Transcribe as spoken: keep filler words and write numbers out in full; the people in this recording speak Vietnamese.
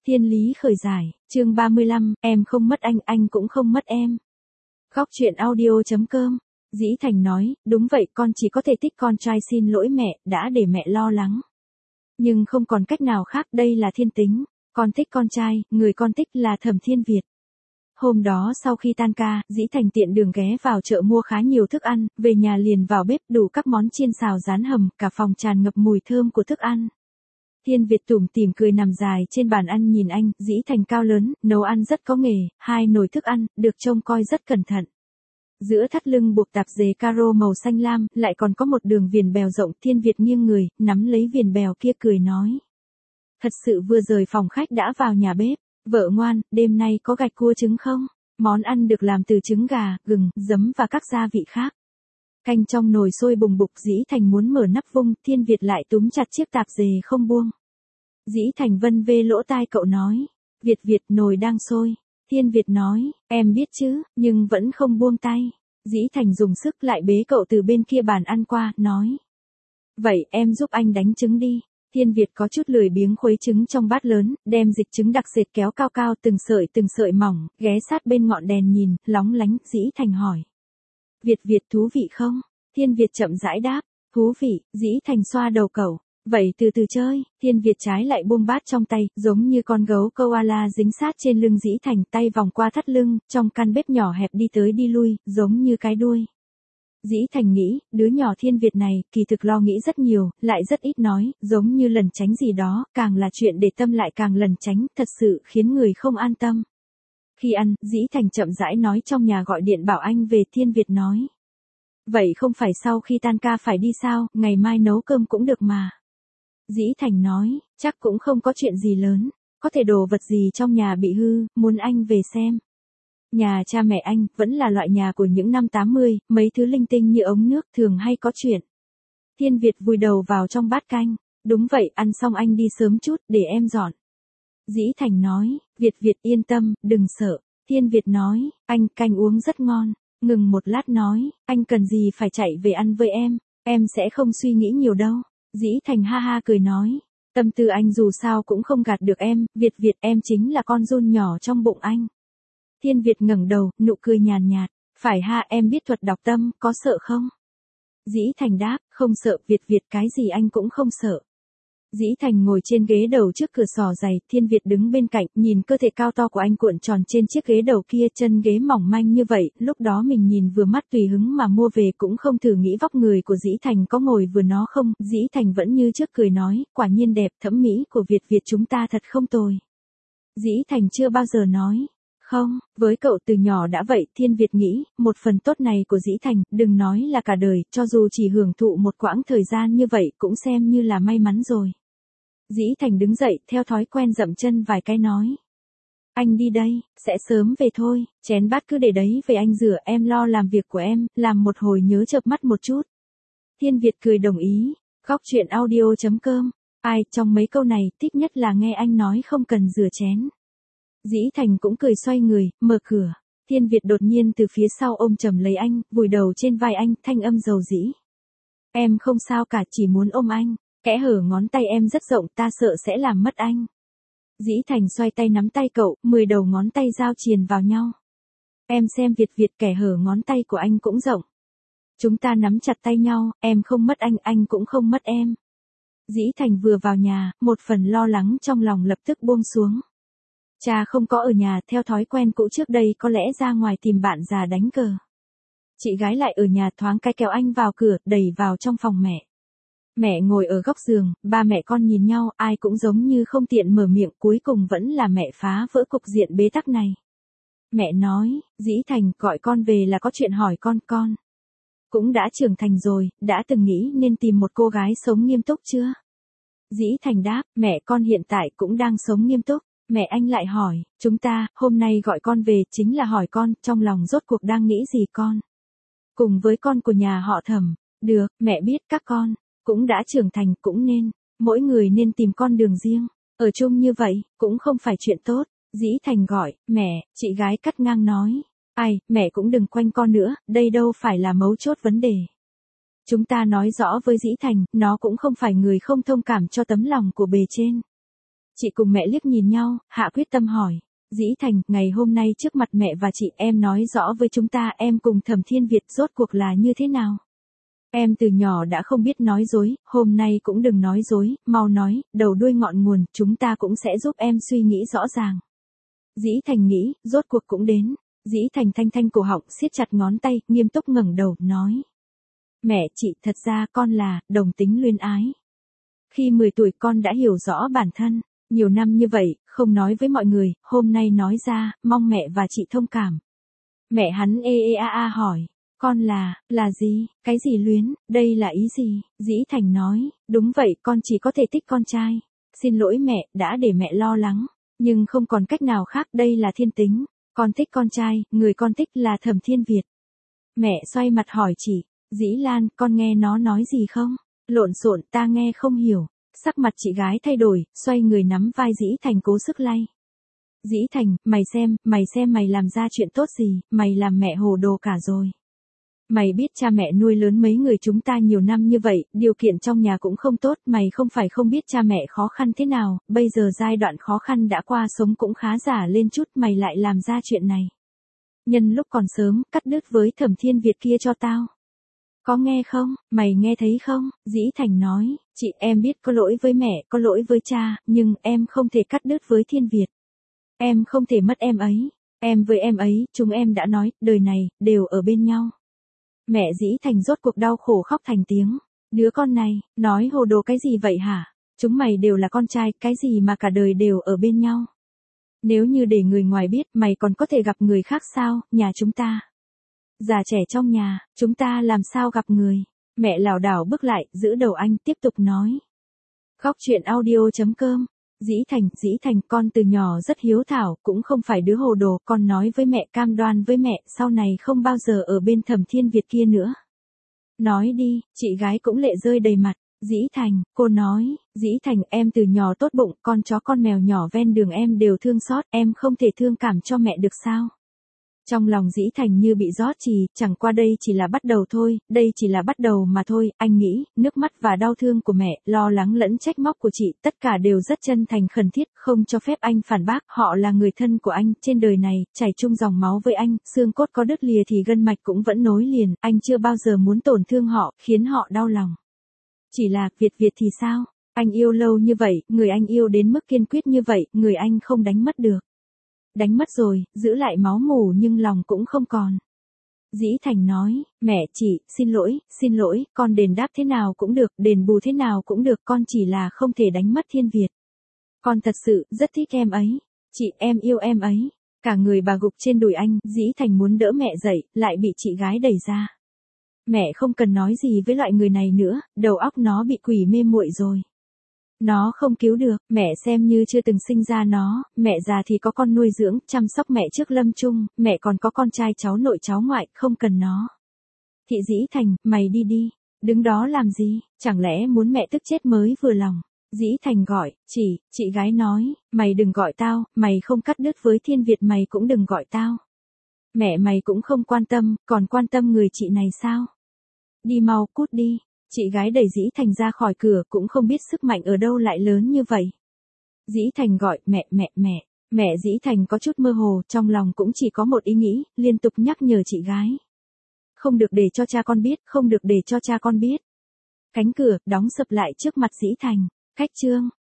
Thiên lý khởi giải, chương ba mươi lăm, em không mất anh, anh cũng không mất em. Góc truyện audio chấm com. Dĩ Thành nói, đúng vậy, con chỉ có thể tích con trai, xin lỗi mẹ, đã để mẹ lo lắng. Nhưng không còn cách nào khác, đây là thiên tính, con thích con trai, người con thích là Thẩm Thiên Việt. Hôm đó sau khi tan ca, Dĩ Thành tiện đường ghé vào chợ mua khá nhiều thức ăn, về nhà liền vào bếp đủ các món chiên xào rán hầm, cả phòng tràn ngập mùi thơm của thức ăn. Thiên Việt tủm tỉm cười nằm dài trên bàn ăn nhìn anh, Dĩ Thành cao lớn, nấu ăn rất có nghề, hai nồi thức ăn, được trông coi rất cẩn thận. Giữa thắt lưng buộc tạp dề caro màu xanh lam, lại còn có một đường viền bèo rộng. Thiên Việt nghiêng người, nắm lấy viền bèo kia cười nói. Thật sự vừa rời phòng khách đã vào nhà bếp. Vợ ngoan, đêm nay có gạch cua trứng không? Món ăn được làm từ trứng gà, gừng, giấm và các gia vị khác. Canh trong nồi sôi bùng bục, Dĩ Thành muốn mở nắp vung, Thiên Việt lại túm chặt chiếc tạp dề không buông. Dĩ Thành vân vê lỗ tai cậu nói. Việt Việt, nồi đang sôi. Thiên Việt nói, em biết chứ, nhưng vẫn không buông tay. Dĩ Thành dùng sức lại bế cậu từ bên kia bàn ăn qua, nói. Vậy em giúp anh đánh trứng đi. Thiên Việt có chút lười biếng khuấy trứng trong bát lớn, đem dịch trứng đặc sệt kéo cao cao từng sợi từng sợi mỏng, ghé sát bên ngọn đèn nhìn, lóng lánh. Dĩ Thành hỏi. Việt Việt thú vị không? Thiên Việt chậm rãi đáp, thú vị. Dĩ Thành xoa đầu cậu. Vậy từ từ chơi. Thiên Việt trái lại buông bát trong tay, giống như con gấu koala dính sát trên lưng Dĩ Thành, tay vòng qua thắt lưng, trong căn bếp nhỏ hẹp đi tới đi lui, giống như cái đuôi. Dĩ Thành nghĩ, đứa nhỏ Thiên Việt này, kỳ thực lo nghĩ rất nhiều, lại rất ít nói, giống như lẩn tránh gì đó, càng là chuyện để tâm lại càng lẩn tránh, thật sự khiến người không an tâm. Khi ăn, Dĩ Thành chậm rãi nói trong nhà gọi điện bảo anh về. Thiên Việt nói. Vậy không phải sau khi tan ca phải đi sao, ngày mai nấu cơm cũng được mà. Dĩ Thành nói, chắc cũng không có chuyện gì lớn, có thể đồ vật gì trong nhà bị hư, muốn anh về xem. Nhà cha mẹ anh, vẫn là loại nhà của những năm tám mươi, mấy thứ linh tinh như ống nước thường hay có chuyện. Thiên Việt vùi đầu vào trong bát canh, đúng vậy, ăn xong anh đi sớm chút, để em dọn. Dĩ Thành nói, Việt Việt yên tâm, đừng sợ. Thiên Việt nói, anh, canh uống rất ngon, ngừng một lát nói, anh cần gì phải chạy về ăn với em, em sẽ không suy nghĩ nhiều đâu. Dĩ Thành ha ha cười nói, tâm tư anh dù sao cũng không gạt được em, Việt Việt em chính là con giun nhỏ trong bụng anh. Thiên Việt ngẩng đầu, nụ cười nhàn nhạt, phải ha, em biết thuật đọc tâm, có sợ không? Dĩ Thành đáp, không sợ. Việt Việt cái gì anh cũng không sợ. Dĩ Thành ngồi trên ghế đầu trước cửa sò giày, Thiên Việt đứng bên cạnh, nhìn cơ thể cao to của anh cuộn tròn trên chiếc ghế đầu kia, chân ghế mỏng manh như vậy, lúc đó mình nhìn vừa mắt tùy hứng mà mua về, cũng không thử nghĩ vóc người của Dĩ Thành có ngồi vừa nó không. Dĩ Thành vẫn như trước cười nói, quả nhiên đẹp, thẩm mỹ của Việt Việt chúng ta thật không tồi. Dĩ Thành chưa bao giờ nói. Không, với cậu từ nhỏ đã vậy. Thiên Việt nghĩ, một phần tốt này của Dĩ Thành, đừng nói là cả đời, cho dù chỉ hưởng thụ một quãng thời gian như vậy, cũng xem như là may mắn rồi. Dĩ Thành đứng dậy, theo thói quen dậm chân vài cái nói. Anh đi đây, sẽ sớm về thôi, chén bát cứ để đấy về anh rửa, em lo làm việc của em, làm một hồi nhớ chợp mắt một chút. Thiên Việt cười đồng ý. Góc truyện audio chấm com. Ai, trong mấy câu này, thích nhất là nghe anh nói không cần rửa chén. Dĩ Thành cũng cười xoay người, mở cửa. Thiên Việt đột nhiên từ phía sau ôm chầm lấy anh, vùi đầu trên vai anh, thanh âm dầu dĩ. Em không sao cả, chỉ muốn ôm anh. Kẽ hở ngón tay em rất rộng, ta sợ sẽ làm mất anh. Dĩ Thành xoay tay nắm tay cậu, mười đầu ngón tay giao triền vào nhau. Em xem Việt Việt, kẻ hở ngón tay của anh cũng rộng. Chúng ta nắm chặt tay nhau, em không mất anh, anh cũng không mất em. Dĩ Thành vừa vào nhà, một phần lo lắng trong lòng lập tức buông xuống. Cha không có ở nhà, theo thói quen cũ trước đây có lẽ ra ngoài tìm bạn già đánh cờ. Chị gái lại ở nhà, thoáng cái kéo anh vào cửa, đẩy vào trong phòng mẹ. Mẹ ngồi ở góc giường, ba mẹ con nhìn nhau, ai cũng giống như không tiện mở miệng, cuối cùng vẫn là mẹ phá vỡ cục diện bế tắc này. Mẹ nói, Dĩ Thành, gọi con về là có chuyện hỏi con, con. Cũng đã trưởng thành rồi, đã từng nghĩ nên tìm một cô gái sống nghiêm túc chưa? Dĩ Thành đáp, mẹ con hiện tại cũng đang sống nghiêm túc. Mẹ anh lại hỏi, chúng ta, hôm nay gọi con về, chính là hỏi con, trong lòng rốt cuộc đang nghĩ gì con? Cùng với con của nhà họ Thẩm, được, mẹ biết các con, cũng đã trưởng thành, cũng nên, mỗi người nên tìm con đường riêng, ở chung như vậy, cũng không phải chuyện tốt. Dĩ Thành gọi, mẹ, chị gái cắt ngang nói, ai, mẹ cũng đừng quanh con nữa, đây đâu phải là mấu chốt vấn đề. Chúng ta nói rõ với Dĩ Thành, nó cũng không phải người không thông cảm cho tấm lòng của bề trên. Chị cùng mẹ liếc nhìn nhau, hạ quyết tâm hỏi. Dĩ Thành, ngày hôm nay trước mặt mẹ và chị em nói rõ với chúng ta em cùng Thẩm Thiên Việt rốt cuộc là như thế nào. Em từ nhỏ đã không biết nói dối, hôm nay cũng đừng nói dối, mau nói, đầu đuôi ngọn nguồn, chúng ta cũng sẽ giúp em suy nghĩ rõ ràng. Dĩ Thành nghĩ, rốt cuộc cũng đến. Dĩ Thành thanh thanh cổ họng siết chặt ngón tay, nghiêm túc ngẩng đầu, nói. Mẹ, chị, thật ra con là, đồng tính luyến ái. Khi mười tuổi con đã hiểu rõ bản thân, nhiều năm như vậy, không nói với mọi người, hôm nay nói ra, mong mẹ và chị thông cảm. Mẹ hắn ê ê a a hỏi. Con là, là gì, cái gì luyến, đây là ý gì? Dĩ Thành nói, đúng vậy, con chỉ có thể thích con trai. Xin lỗi mẹ, đã để mẹ lo lắng. Nhưng không còn cách nào khác, đây là thiên tính. Con thích con trai, người con thích là Thẩm Thiên Việt. Mẹ xoay mặt hỏi chị, Dĩ Lan, con nghe nó nói gì không? Lộn xộn, ta nghe không hiểu. Sắc mặt chị gái thay đổi, xoay người nắm vai Dĩ Thành cố sức lay. Dĩ Thành, mày xem, mày xem mày làm ra chuyện tốt gì, mày làm mẹ hồ đồ cả rồi. Mày biết cha mẹ nuôi lớn mấy người chúng ta nhiều năm như vậy, điều kiện trong nhà cũng không tốt, mày không phải không biết cha mẹ khó khăn thế nào, bây giờ giai đoạn khó khăn đã qua sống cũng khá giả lên chút, mày lại làm ra chuyện này. Nhân lúc còn sớm, cắt đứt với Thẩm Thiên Việt kia cho tao. Có nghe không, mày nghe thấy không? Dĩ Thành nói, chị em biết có lỗi với mẹ, có lỗi với cha, nhưng em không thể cắt đứt với Thiên Việt. Em không thể mất em ấy, em với em ấy, chúng em đã nói, đời này, đều ở bên nhau. Mẹ Dĩ Thành rốt cuộc đau khổ khóc thành tiếng. Đứa con này, nói hồ đồ cái gì vậy hả? Chúng mày đều là con trai, cái gì mà cả đời đều ở bên nhau. Nếu như để người ngoài biết, mày còn có thể gặp người khác sao, nhà chúng ta. Già trẻ trong nhà, chúng ta làm sao gặp người. Mẹ lảo đảo bước lại, giữ đầu anh, tiếp tục nói. Góc truyện audio chấm com. Dĩ Thành, Dĩ Thành, con từ nhỏ rất hiếu thảo, cũng không phải đứa hồ đồ, con nói với mẹ, cam đoan với mẹ, sau này không bao giờ ở bên Thẩm Thiên Việt kia nữa. Nói đi, chị gái cũng lệ rơi đầy mặt. Dĩ Thành, cô nói, Dĩ Thành, em từ nhỏ tốt bụng, con chó con mèo nhỏ ven đường em đều thương xót, em không thể thương cảm cho mẹ được sao? Trong lòng Dĩ Thành như bị rót trì, chẳng qua đây chỉ là bắt đầu thôi, đây chỉ là bắt đầu mà thôi, anh nghĩ, nước mắt và đau thương của mẹ, lo lắng lẫn trách móc của chị, tất cả đều rất chân thành khẩn thiết, không cho phép anh phản bác, họ là người thân của anh, trên đời này, chảy chung dòng máu với anh, xương cốt có đứt lìa thì gân mạch cũng vẫn nối liền, anh chưa bao giờ muốn tổn thương họ, khiến họ đau lòng. Chỉ là, Việt Việt thì sao? Anh yêu lâu như vậy, người anh yêu đến mức kiên quyết như vậy, người anh không đánh mất được. Đánh mất rồi, giữ lại máu mủ nhưng lòng cũng không còn. Dĩ Thành nói, mẹ chị, xin lỗi, xin lỗi, con đền đáp thế nào cũng được, đền bù thế nào cũng được, con chỉ là không thể đánh mất Thiên Việt. Con thật sự, rất thích em ấy. Chị, em yêu em ấy. Cả người bà gục trên đùi anh, Dĩ Thành muốn đỡ mẹ dậy, lại bị chị gái đẩy ra. Mẹ không cần nói gì với loại người này nữa, đầu óc nó bị quỷ mê muội rồi. Nó không cứu được, mẹ xem như chưa từng sinh ra nó, mẹ già thì có con nuôi dưỡng, chăm sóc mẹ trước lâm chung, mẹ còn có con trai cháu nội cháu ngoại, không cần nó. Thị Dĩ Thành, mày đi đi, đứng đó làm gì, chẳng lẽ muốn mẹ tức chết mới vừa lòng. Dĩ Thành gọi, chị, chị gái nói, mày đừng gọi tao, mày không cắt đứt với Thiên Việt mày cũng đừng gọi tao. Mẹ mày cũng không quan tâm, còn quan tâm người chị này sao? Đi mau, cút đi. Chị gái đẩy Dĩ Thành ra khỏi cửa, cũng không biết sức mạnh ở đâu lại lớn như vậy. Dĩ Thành gọi, mẹ, mẹ, mẹ. Mẹ Dĩ Thành có chút mơ hồ, trong lòng cũng chỉ có một ý nghĩ, liên tục nhắc nhở chị gái. Không được để cho cha con biết, không được để cho cha con biết. Cánh cửa, đóng sập lại trước mặt Dĩ Thành. Khách chương.